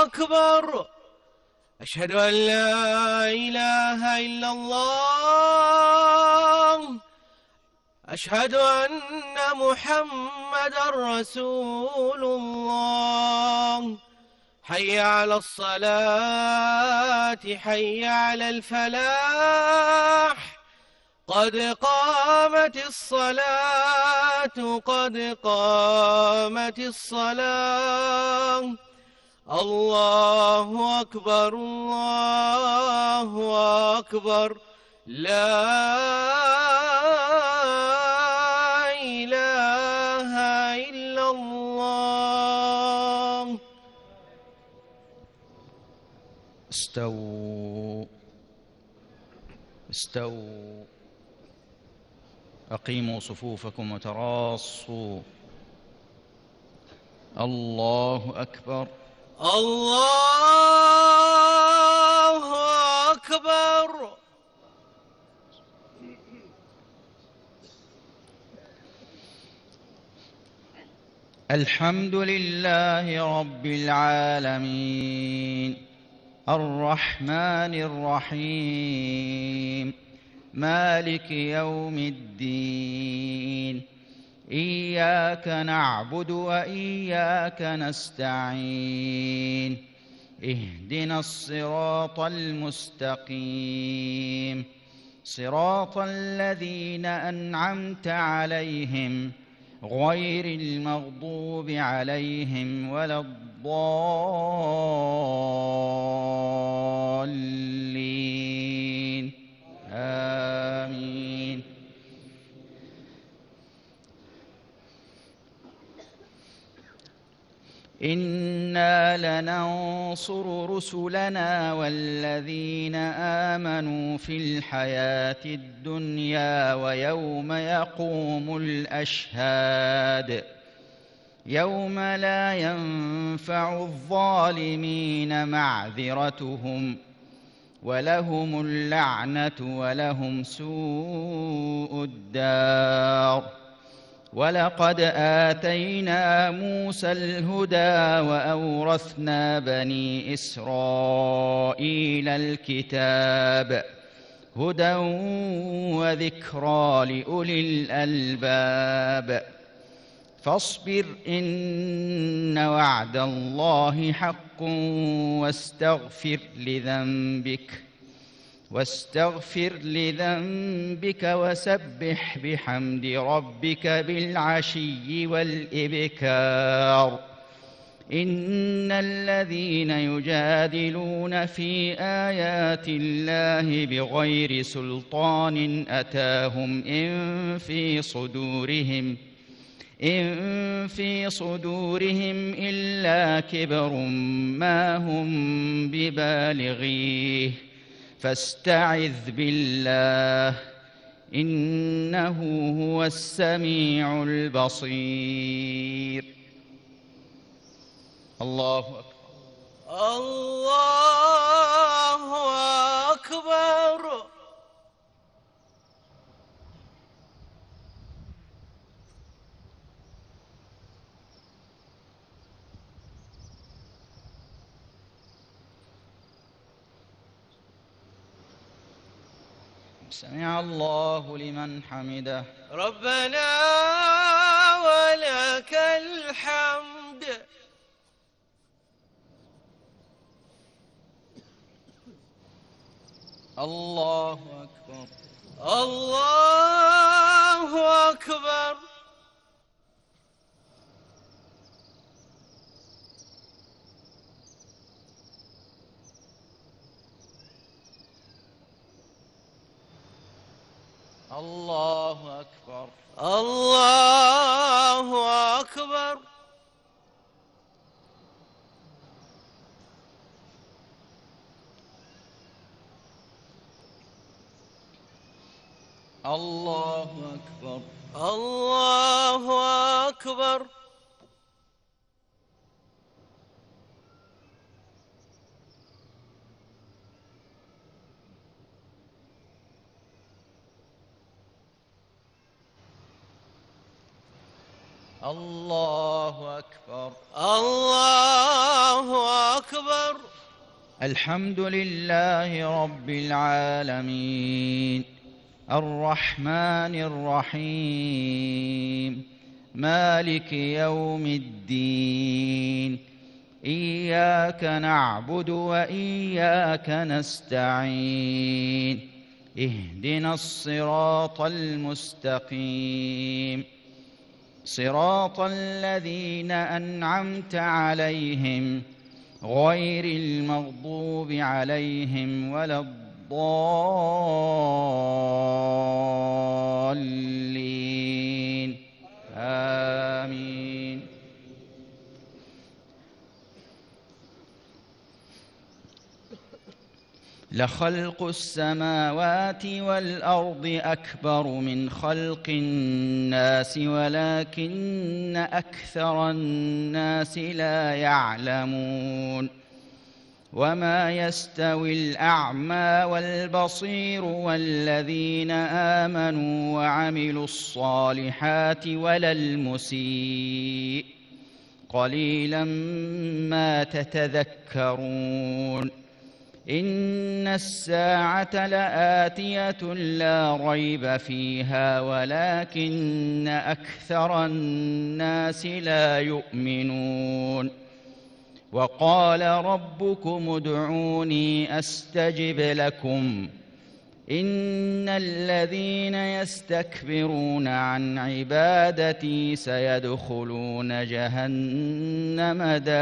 أكبر. أشهد أن لا إله إلا الله. أشهد أن محمدًا رسول الله. حي على الصلاة، حي على الفلاح. قد قامت الصلاة، قد قامت الصلاة. الله أكبر، الله أكبر. لا إله إلا الله. استووا استووا. أقيموا صفوفكم وتراصوا. الله أكبر. الله أكبر. الحمد لله رب العالمين، الرحمن الرحيم، مالك يوم الدين. إياك نعبد وإياك نستعين. اهدنا الصراط المستقيم، صراط الذين أنعمت عليهم غير المغضوب عليهم ولا الضالين. آمين. إنا لننصر رسلنا والذين آمنوا في الحياة الدنيا ويوم يقوم الأشهاد، يوم لا ينفع الظالمين معذرتهم ولهم اللعنة ولهم سوء الدار. ولقد آتينا موسى الهدى وأورثنا بني إسرائيل الكتاب، هدى وذكرى لأولي الألباب. فاصبر إن وعد الله حق واستغفر لذنبك وسبح بحمد ربك بالعشي والإبكار. إن الذين يجادلون في آيات الله بغير سلطان أتاهم إن في صدورهم إلا كبر ما هم ببالغيه، فاستعذ بالله إنه هو السميع البصير. الله أكبر. الله أكبر. سمع الله لمن حمده. ربنا ولك الحمد. الله أكبر. الله أكبر. الله أكبر. الله أكبر. الله أكبر. الله أكبر. الله أكبر. الله أكبر. الحمد لله رب العالمين الرحمن الرحيم مالك يوم الدين إياك نعبد وإياك نستعين اهدنا الصراط المستقيم صراط الذين أنعمت عليهم غير المغضوب عليهم ولا الضالين آمين. لخلق السماوات والأرض أكبر من خلق الناس ولكن أكثر الناس لا يعلمون. وما يستوي الأعمى والبصير والذين آمنوا وعملوا الصالحات ولا المسيء قليلا ما تتذكرون. إن الساعة لآتية لا ريب فيها ولكن أكثر الناس لا يؤمنون. وقال ربكم ادعوني أستجب لكم إن الذين يستكبرون عن عبادتي سيدخلون جهنم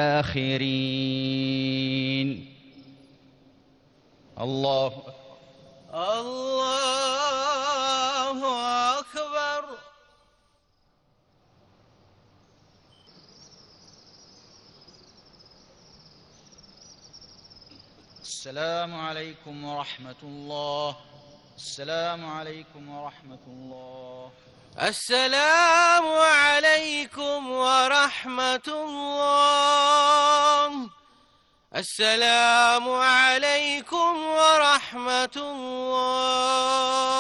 داخرين. الله الله أكبر. السلام عليكم ورحمة الله. السلام عليكم ورحمة الله. السلام عليكم ورحمة الله. السلام عليكم ورحمة الله.